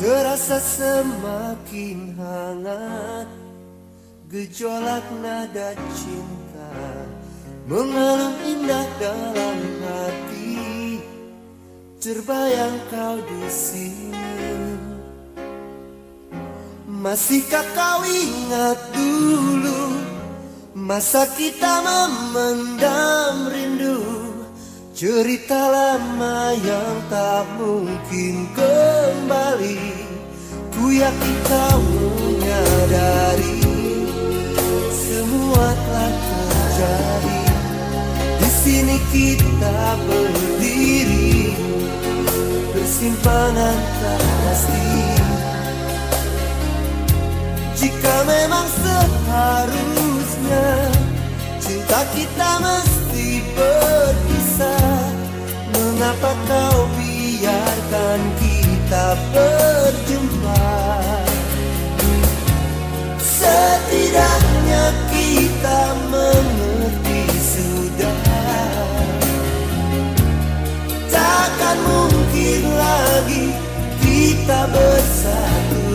Terasa semakin hangat, gejolak nada cinta mengalun indah dalam hati. Terbayang kau di sini. Masihkah kau ingat dulu masa kita memendam rindu, cerita lama yang tak mungkin kembali. Ku yakin kau menyadari semua telah terjadi. Di sini kita berdiri, bersimpangan tak pasti. Jika memang seharusnya cinta kita mesti berpisah, mengapa kau biarkan kita berjumpa? Setidaknya kita mengerti sudah, takkan mungkin lagi kita bersatu.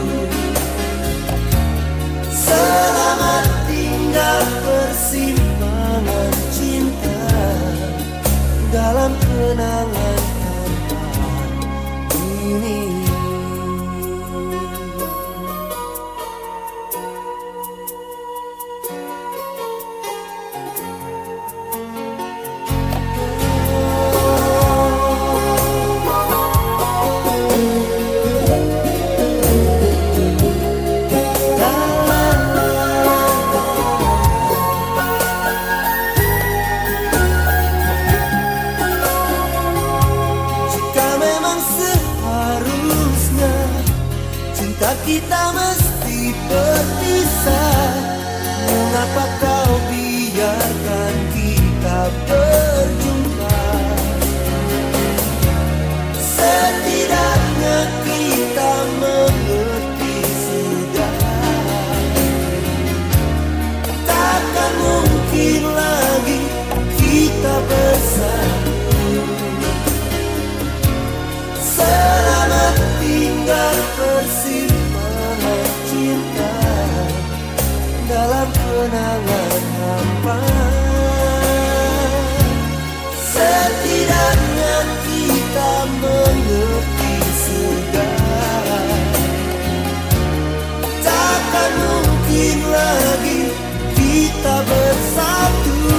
Selamat tinggal persimpangan cinta dalam kenangan tempat ini. Kita mesti berpisah, mengapa kau biarkan kita berjumpa? Setidaknya kita mengerti sudah, takkan mungkin lagi kita bersatu. Selamat tinggal persimpangan cinta dalam kenangan hampa. Setidaknya kita mengerti sudah, takkan mungkin lagi kita bersatu.